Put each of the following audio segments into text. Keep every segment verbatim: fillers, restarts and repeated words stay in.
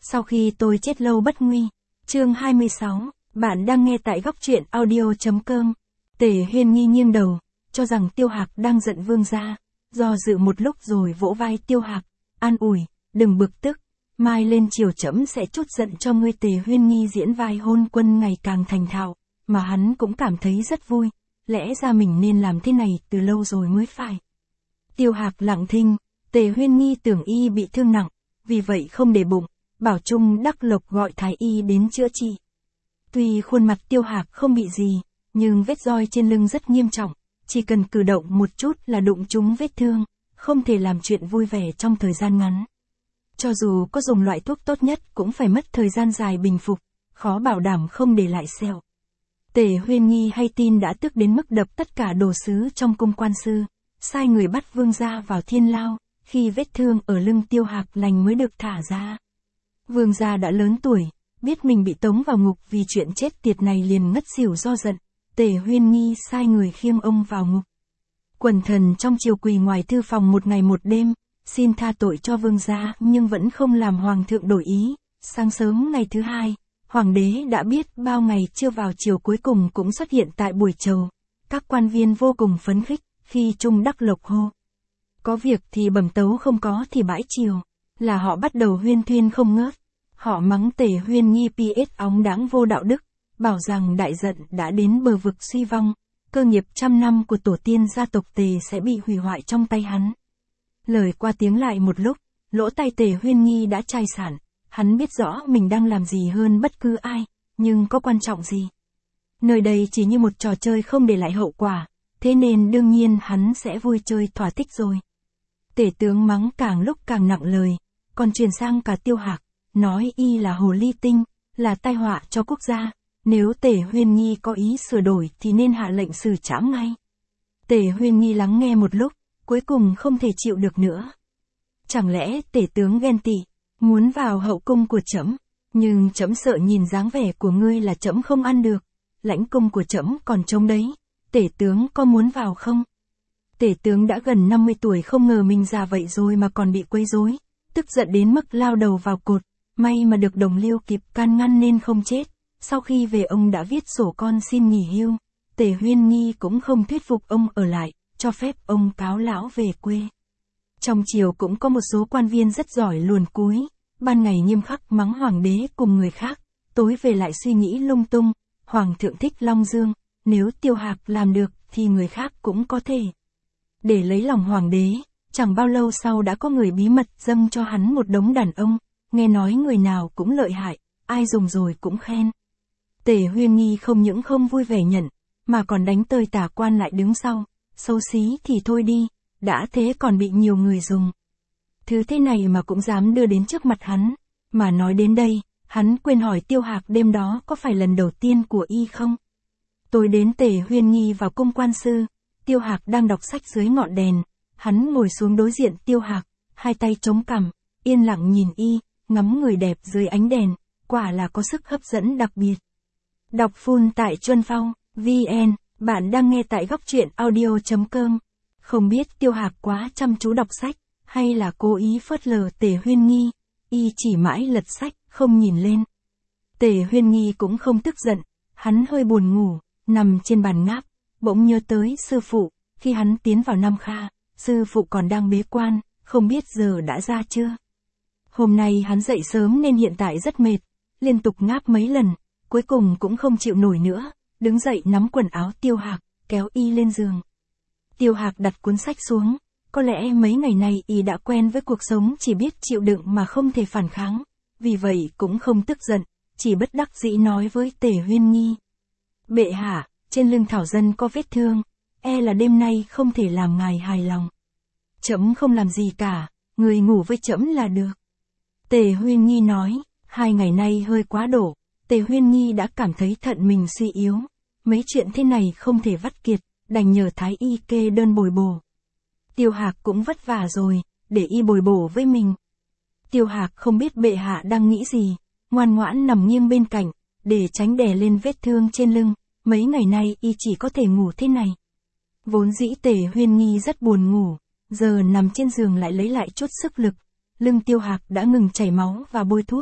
Sau khi tôi chết lâu bất nguy. Chương hai mươi sáu, bạn đang nghe tại góc truyện audio.com. Tề Huyên Nghi nghiêng đầu, cho rằng Tiêu Hạc đang giận Vương gia, do dự một lúc rồi vỗ vai Tiêu Hạc, an ủi, đừng bực tức, mai lên chiều trẫm sẽ trút giận cho ngươi. Tề Huyên Nghi diễn vai hôn quân ngày càng thành thạo, mà hắn cũng cảm thấy rất vui, lẽ ra mình nên làm thế này từ lâu rồi mới phải. Tiêu Hạc lặng thinh, Tề Huyên Nghi tưởng y bị thương nặng, vì vậy không để bụng, bảo Trung Đắc Lộc gọi thái y đến chữa trị. Tuy khuôn mặt Tiêu Hạc không bị gì, nhưng vết roi trên lưng rất nghiêm trọng, chỉ cần cử động một chút là đụng trúng vết thương, không thể làm chuyện vui vẻ trong thời gian ngắn. Cho dù có dùng loại thuốc tốt nhất cũng phải mất thời gian dài bình phục, khó bảo đảm không để lại sẹo. Tề Huyên Nghi hay tin đã tức đến mức đập tất cả đồ sứ trong cung quan sư, sai người bắt Vương gia vào thiên lao, khi vết thương ở lưng Tiêu Hạc lành mới được thả ra. Vương gia đã lớn tuổi, biết mình bị tống vào ngục vì chuyện chết tiệt này liền ngất xỉu do giận. Tề Huyên Nghi sai người khiêng ông vào ngục. Quần thần trong triều quỳ ngoài thư phòng một ngày một đêm, xin tha tội cho vương gia nhưng vẫn không làm hoàng thượng đổi ý. Sáng sớm ngày thứ hai, hoàng đế đã biết bao ngày chưa vào triều cuối cùng cũng xuất hiện tại buổi chầu. Các quan viên vô cùng phấn khích, khi Trung Đắc Lộc hô. Có việc thì bẩm tấu, không có thì bãi triều, là họ bắt đầu huyên thuyên không ngớt. Họ mắng Tề Huyên Nghi ps óng đáng vô đạo đức, bảo rằng đại giận đã đến bờ vực suy vong, cơ nghiệp trăm năm của tổ tiên gia tộc Tề sẽ bị hủy hoại trong tay hắn. Lời qua tiếng lại một lúc, lỗ tai Tề Huyên Nghi đã chai sạn, hắn biết rõ mình đang làm gì hơn bất cứ ai, nhưng có quan trọng gì. Nơi đây chỉ như một trò chơi không để lại hậu quả, thế nên đương nhiên hắn sẽ vui chơi thỏa thích rồi. Tể tướng mắng càng lúc càng nặng lời, còn truyền sang cả Tiêu Hạc, nói y là hồ ly tinh, là tai họa cho quốc gia. Nếu Tề Huyên Nghi có ý sửa đổi thì nên hạ lệnh xử trảm ngay. Tề Huyên Nghi lắng nghe một lúc, cuối cùng không thể chịu được nữa. Chẳng lẽ tể tướng ghen tị, muốn vào hậu cung của trẫm, nhưng trẫm sợ nhìn dáng vẻ của ngươi là trẫm không ăn được, lãnh cung của trẫm còn trống đấy, tể tướng có muốn vào không? Tể tướng đã gần năm mươi tuổi không ngờ mình già vậy rồi mà còn bị quấy rối, tức giận đến mức lao đầu vào cột, may mà được đồng liêu kịp can ngăn nên không chết. Sau khi về ông đã viết sổ con xin nghỉ hưu, Tề Huyên Nghi cũng không thuyết phục ông ở lại, cho phép ông cáo lão về quê. Trong triều cũng có một số quan viên rất giỏi luồn cúi, ban ngày nghiêm khắc mắng hoàng đế cùng người khác, tối về lại suy nghĩ lung tung, hoàng thượng thích Long Dương, nếu Tiêu Hạc làm được thì người khác cũng có thể. Để lấy lòng hoàng đế, chẳng bao lâu sau đã có người bí mật dâng cho hắn một đống đàn ông, nghe nói người nào cũng lợi hại, ai dùng rồi cũng khen. Tề Huyên Nghi không những không vui vẻ nhận, mà còn đánh tơi tả quan lại đứng sau, xấu xí thì thôi đi, đã thế còn bị nhiều người dùng. Thứ thế này mà cũng dám đưa đến trước mặt hắn, mà nói đến đây, hắn quên hỏi Tiêu Hạc đêm đó có phải lần đầu tiên của y không? Tối đến Tề Huyên Nghi vào cung quan sư, Tiêu Hạc đang đọc sách dưới ngọn đèn, hắn ngồi xuống đối diện Tiêu Hạc, hai tay chống cằm, yên lặng nhìn y, ngắm người đẹp dưới ánh đèn, quả là có sức hấp dẫn đặc biệt. Đọc full tại Chuân Phong, vn, bạn đang nghe tại góc truyện audio.com. Không biết Tiêu Hạc quá chăm chú đọc sách, hay là cố ý phớt lờ Tề Huyên Nghi, y chỉ mãi lật sách, không nhìn lên. Tề Huyên Nghi cũng không tức giận, hắn hơi buồn ngủ, nằm trên bàn ngáp, bỗng nhớ tới sư phụ, khi hắn tiến vào Nam Kha, sư phụ còn đang bế quan, không biết giờ đã ra chưa. Hôm nay hắn dậy sớm nên hiện tại rất mệt, liên tục ngáp mấy lần. Cuối cùng cũng không chịu nổi nữa, đứng dậy nắm quần áo Tiêu Hạc, kéo y lên giường. Tiêu Hạc đặt cuốn sách xuống, có lẽ mấy ngày nay y đã quen với cuộc sống chỉ biết chịu đựng mà không thể phản kháng, vì vậy cũng không tức giận, chỉ bất đắc dĩ nói với Tề Huyên Nghi. Bệ hạ, trên lưng Thảo Dân có vết thương, e là đêm nay không thể làm ngài hài lòng. Trẫm không làm gì cả, người ngủ với trẫm là được. Tề Huyên Nghi nói, hai ngày nay hơi quá đổ. Tề Huyên Nghi đã cảm thấy thận mình suy yếu, mấy chuyện thế này không thể vắt kiệt, đành nhờ thái y kê đơn bồi bổ. Tiêu Hạc cũng vất vả rồi, để y bồi bổ với mình. Tiêu Hạc không biết bệ hạ đang nghĩ gì, ngoan ngoãn nằm nghiêng bên cạnh, để tránh đè lên vết thương trên lưng, mấy ngày nay y chỉ có thể ngủ thế này. Vốn dĩ Tề Huyên Nghi rất buồn ngủ, giờ nằm trên giường lại lấy lại chút sức lực, lưng Tiêu Hạc đã ngừng chảy máu và bôi thuốc.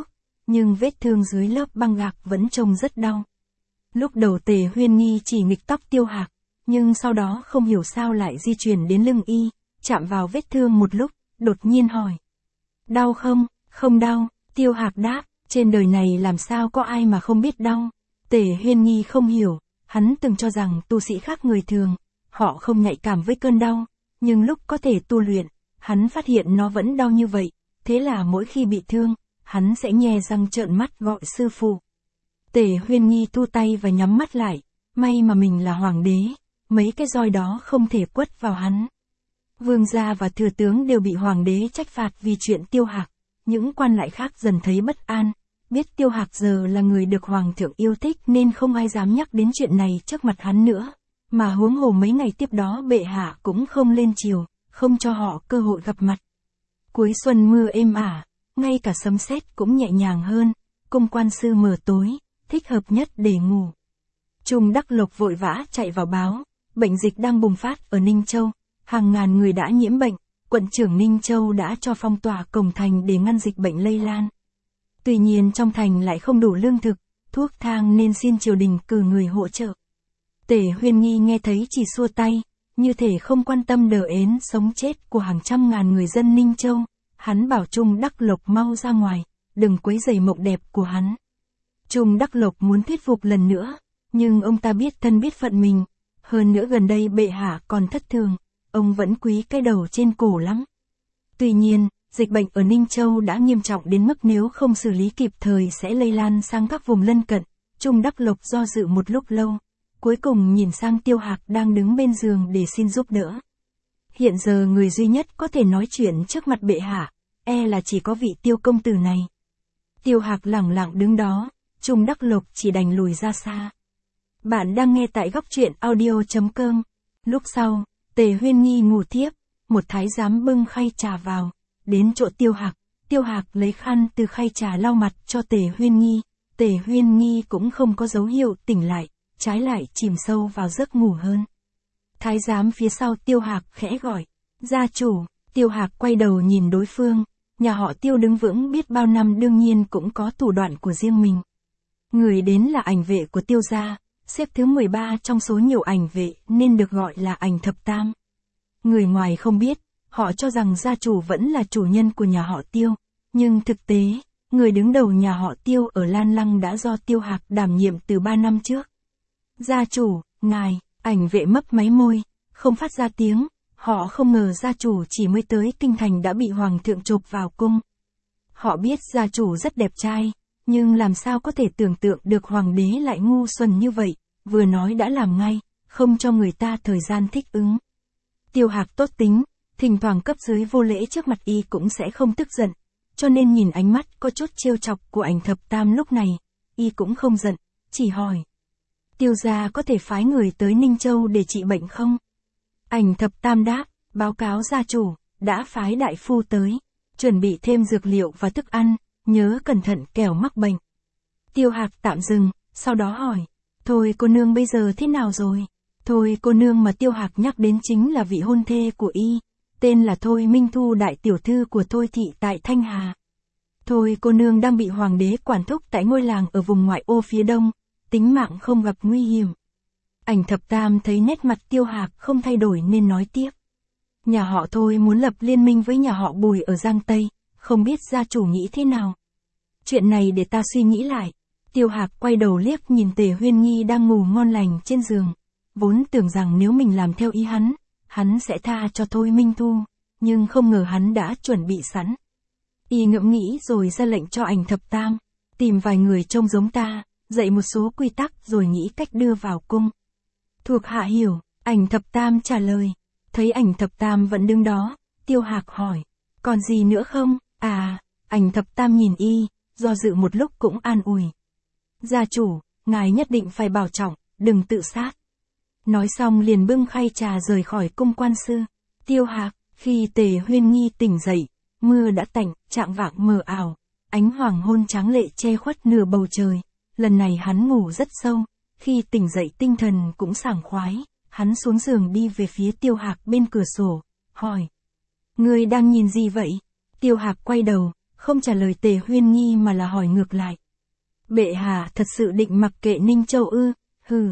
nhưng vết thương dưới lớp băng gạc vẫn trông rất đau. Lúc đầu Tề Huyên Nghi chỉ nghịch tóc Tiêu Hạc, nhưng sau đó không hiểu sao lại di chuyển đến lưng y, chạm vào vết thương một lúc, đột nhiên hỏi. Đau không? Không đau, Tiêu Hạc đáp, trên đời này làm sao có ai mà không biết đau. Tề Huyên Nghi không hiểu, hắn từng cho rằng tu sĩ khác người thường, họ không nhạy cảm với cơn đau, nhưng lúc có thể tu luyện, hắn phát hiện nó vẫn đau như vậy, thế là mỗi khi bị thương, hắn sẽ nhe răng trợn mắt gọi sư phụ. Tề Huyên Nghi thu tay và nhắm mắt lại, may mà mình là hoàng đế, mấy cái roi đó không thể quất vào hắn. Vương gia và thừa tướng đều bị hoàng đế trách phạt vì chuyện Tiêu Hạc, những quan lại khác dần thấy bất an, biết Tiêu Hạc giờ là người được hoàng thượng yêu thích nên không ai dám nhắc đến chuyện này trước mặt hắn nữa, mà huống hồ mấy ngày tiếp đó bệ hạ cũng không lên triều, không cho họ cơ hội gặp mặt. Cuối xuân mưa êm ả, ngay cả sấm sét cũng nhẹ nhàng hơn, cung quan sư mờ tối, thích hợp nhất để ngủ. Trung Đắc Lộc vội vã chạy vào báo, bệnh dịch đang bùng phát ở Ninh Châu, hàng ngàn người đã nhiễm bệnh, quận trưởng Ninh Châu đã cho phong tỏa cổng thành để ngăn dịch bệnh lây lan. Tuy nhiên trong thành lại không đủ lương thực, thuốc thang nên xin triều đình cử người hỗ trợ. Tề Huyên Nghi nghe thấy chỉ xua tay, như thể không quan tâm đờ ến sống chết của hàng trăm ngàn người dân Ninh Châu. Hắn bảo Trung Đắc Lộc mau ra ngoài, đừng quấy rầy mộng đẹp của hắn. Trung Đắc Lộc muốn thuyết phục lần nữa, nhưng ông ta biết thân biết phận mình, hơn nữa gần đây bệ hạ còn thất thường, ông vẫn quý cái đầu trên cổ lắm. Tuy nhiên, dịch bệnh ở Ninh Châu đã nghiêm trọng đến mức nếu không xử lý kịp thời sẽ lây lan sang các vùng lân cận. Trung Đắc Lộc do dự một lúc lâu, cuối cùng nhìn sang Tiêu Hạc đang đứng bên giường để xin giúp đỡ. Hiện giờ người duy nhất có thể nói chuyện trước mặt bệ hạ, e là chỉ có vị Tiêu công tử này. Tiêu Hạc lẳng lặng đứng đó, Trung Đắc Lộc chỉ đành lùi ra xa. Bạn đang nghe tại góc truyện audio chấm com. Lúc sau, Tề Huyên Nghi ngủ thiếp, một thái giám bưng khay trà vào, đến chỗ Tiêu Hạc, Tiêu Hạc lấy khăn từ khay trà lau mặt cho Tề Huyên Nghi, Tề Huyên Nghi cũng không có dấu hiệu tỉnh lại, trái lại chìm sâu vào giấc ngủ hơn. Thái giám phía sau Tiêu Hạc khẽ gọi, gia chủ. Tiêu Hạc quay đầu nhìn đối phương, nhà họ Tiêu đứng vững biết bao năm đương nhiên cũng có thủ đoạn của riêng mình. Người đến là ảnh vệ của Tiêu gia, xếp thứ mười ba trong số nhiều ảnh vệ nên được gọi là ảnh thập tam. Người ngoài không biết, họ cho rằng gia chủ vẫn là chủ nhân của nhà họ Tiêu, nhưng thực tế, người đứng đầu nhà họ Tiêu ở Lan Lăng đã do Tiêu Hạc đảm nhiệm từ ba năm trước. Gia chủ, ngài, ảnh vệ mấp máy môi, không phát ra tiếng, họ không ngờ gia chủ chỉ mới tới kinh thành đã bị hoàng thượng chộp vào cung. Họ biết gia chủ rất đẹp trai, nhưng làm sao có thể tưởng tượng được hoàng đế lại ngu xuẩn như vậy, vừa nói đã làm ngay, không cho người ta thời gian thích ứng. Tiêu Hạc tốt tính, thỉnh thoảng cấp dưới vô lễ trước mặt y cũng sẽ không tức giận, cho nên nhìn ánh mắt có chút trêu chọc của ảnh thập tam lúc này, y cũng không giận, chỉ hỏi. Tiêu gia có thể phái người tới Ninh Châu để trị bệnh không? Ảnh thập tam đáp, báo cáo gia chủ, đã phái đại phu tới, chuẩn bị thêm dược liệu và thức ăn, nhớ cẩn thận kẻo mắc bệnh. Tiêu Hạc tạm dừng, sau đó hỏi, thôi cô nương bây giờ thế nào rồi? Thôi cô nương mà Tiêu Hạc nhắc đến chính là vị hôn thê của y, tên là Thôi Minh Thu đại tiểu thư của Thôi thị tại Thanh Hà. Thôi cô nương đang bị hoàng đế quản thúc tại ngôi làng ở vùng ngoại ô phía đông, tính mạng không gặp nguy hiểm. Ảnh thập tam thấy nét mặt Tiêu Hạc không thay đổi nên nói tiếp. Nhà họ Thôi muốn lập liên minh với nhà họ Bùi ở Giang Tây, không biết gia chủ nghĩ thế nào? Chuyện này để ta suy nghĩ lại. Tiêu Hạc quay đầu liếc nhìn Tề Huyên Nghi đang ngủ ngon lành trên giường, vốn tưởng rằng nếu mình làm theo ý hắn, hắn sẽ tha cho Thôi Minh Thu, nhưng không ngờ hắn đã chuẩn bị sẵn. Y ngẫm nghĩ rồi ra lệnh cho ảnh thập tam, tìm vài người trông giống ta, dạy một số quy tắc rồi nghĩ cách đưa vào cung. Thuộc hạ hiểu, ảnh thập tam trả lời. Thấy ảnh thập tam vẫn đứng đó, Tiêu Hạc hỏi, còn gì nữa không? À, ảnh thập tam nhìn y, do dự một lúc cũng an ủi. Gia chủ, ngài nhất định phải bảo trọng, đừng tự sát. Nói xong liền bưng khay trà rời khỏi cung quan sư. Tiêu Hạc, khi Tề Huyên Nghi tỉnh dậy, mưa đã tạnh, trạng vạng mờ ảo, ánh hoàng hôn tráng lệ che khuất nửa bầu trời. Lần này hắn ngủ rất sâu, khi tỉnh dậy tinh thần cũng sảng khoái, hắn xuống giường đi về phía Tiêu Hạc bên cửa sổ, hỏi. Ngươi đang nhìn gì vậy? Tiêu Hạc quay đầu, không trả lời Tề Huyên Nhi mà là hỏi ngược lại. Bệ hạ thật sự định mặc kệ Ninh Châu ư? Hừ.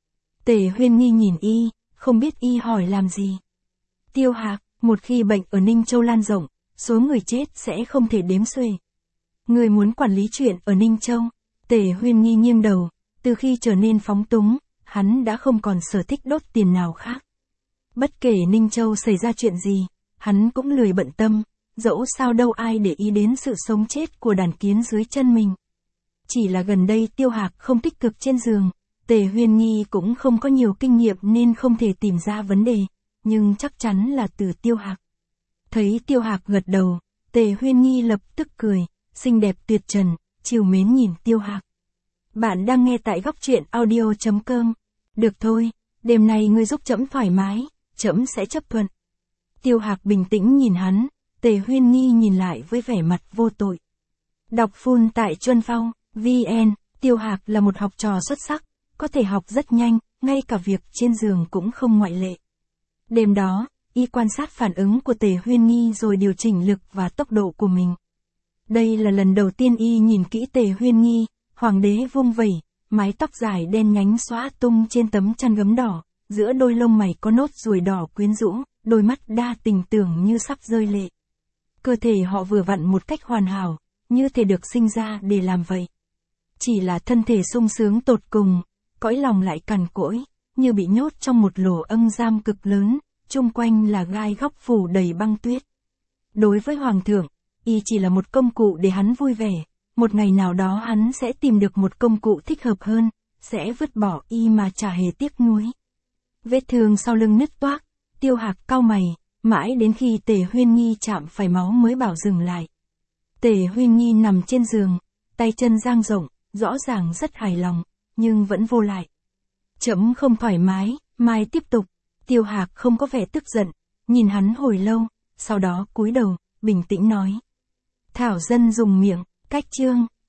Tề Huyên Nhi nhìn y, không biết y hỏi làm gì. Tiêu Hạc, một khi bệnh ở Ninh Châu lan rộng, số người chết sẽ không thể đếm xuể. Người muốn quản lý chuyện ở Ninh Châu. Tề Huyên Nhi nghiêng đầu, từ khi trở nên phóng túng, hắn đã không còn sở thích đốt tiền nào khác. Bất kể Ninh Châu xảy ra chuyện gì, hắn cũng lười bận tâm, dẫu sao đâu ai để ý đến sự sống chết của đàn kiến dưới chân mình. Chỉ là gần đây Tiêu Hạc không tích cực trên giường, Tề Huyên Nhi cũng không có nhiều kinh nghiệm nên không thể tìm ra vấn đề, nhưng chắc chắn là từ Tiêu Hạc. Thấy Tiêu Hạc gật đầu, Tề Huyên Nhi lập tức cười, xinh đẹp tuyệt trần, trìu mến nhìn Tiêu Hạc. Bạn đang nghe tại góc truyện audio chấm com. Được thôi, đêm nay ngươi giúp trẫm thoải mái, trẫm sẽ chấp thuận. Tiêu Hạc bình tĩnh nhìn hắn, Tề Huyên Nhi nhìn lại với vẻ mặt vô tội. Đọc full tại Chuân Phong, vn, Tiêu Hạc là một học trò xuất sắc, có thể học rất nhanh, ngay cả việc trên giường cũng không ngoại lệ. Đêm đó, y quan sát phản ứng của Tề Huyên Nhi rồi điều chỉnh lực và tốc độ của mình. Đây là lần đầu tiên y nhìn kỹ Tề Huyên Nhi, hoàng đế vung vẩy, mái tóc dài đen nhánh xõa tung trên tấm chăn gấm đỏ, giữa đôi lông mày có nốt ruồi đỏ quyến rũ, đôi mắt đa tình tưởng như sắp rơi lệ. Cơ thể họ vừa vặn một cách hoàn hảo, như thể được sinh ra để làm vậy. Chỉ là thân thể sung sướng tột cùng, cõi lòng lại cằn cỗi, như bị nhốt trong một lỗ âm giam cực lớn, chung quanh là gai góc phủ đầy băng tuyết. Đối với hoàng thượng, y chỉ là một công cụ để hắn vui vẻ, một ngày nào đó hắn sẽ tìm được một công cụ thích hợp hơn, sẽ vứt bỏ y mà chả hề tiếc nuối. Vết thương sau lưng nứt toác, Tiêu Hạc cau mày, mãi đến khi Tề Huyên Nhi chạm phải máu mới bảo dừng lại. Tề Huyên Nhi nằm trên giường, tay chân dang rộng, rõ ràng rất hài lòng, nhưng vẫn vô lại. Trẫm không thoải mái, mai tiếp tục. Tiêu Hạc không có vẻ tức giận, nhìn hắn hồi lâu, sau đó cúi đầu, bình tĩnh nói. Thảo dân dùng miệng, cách chương.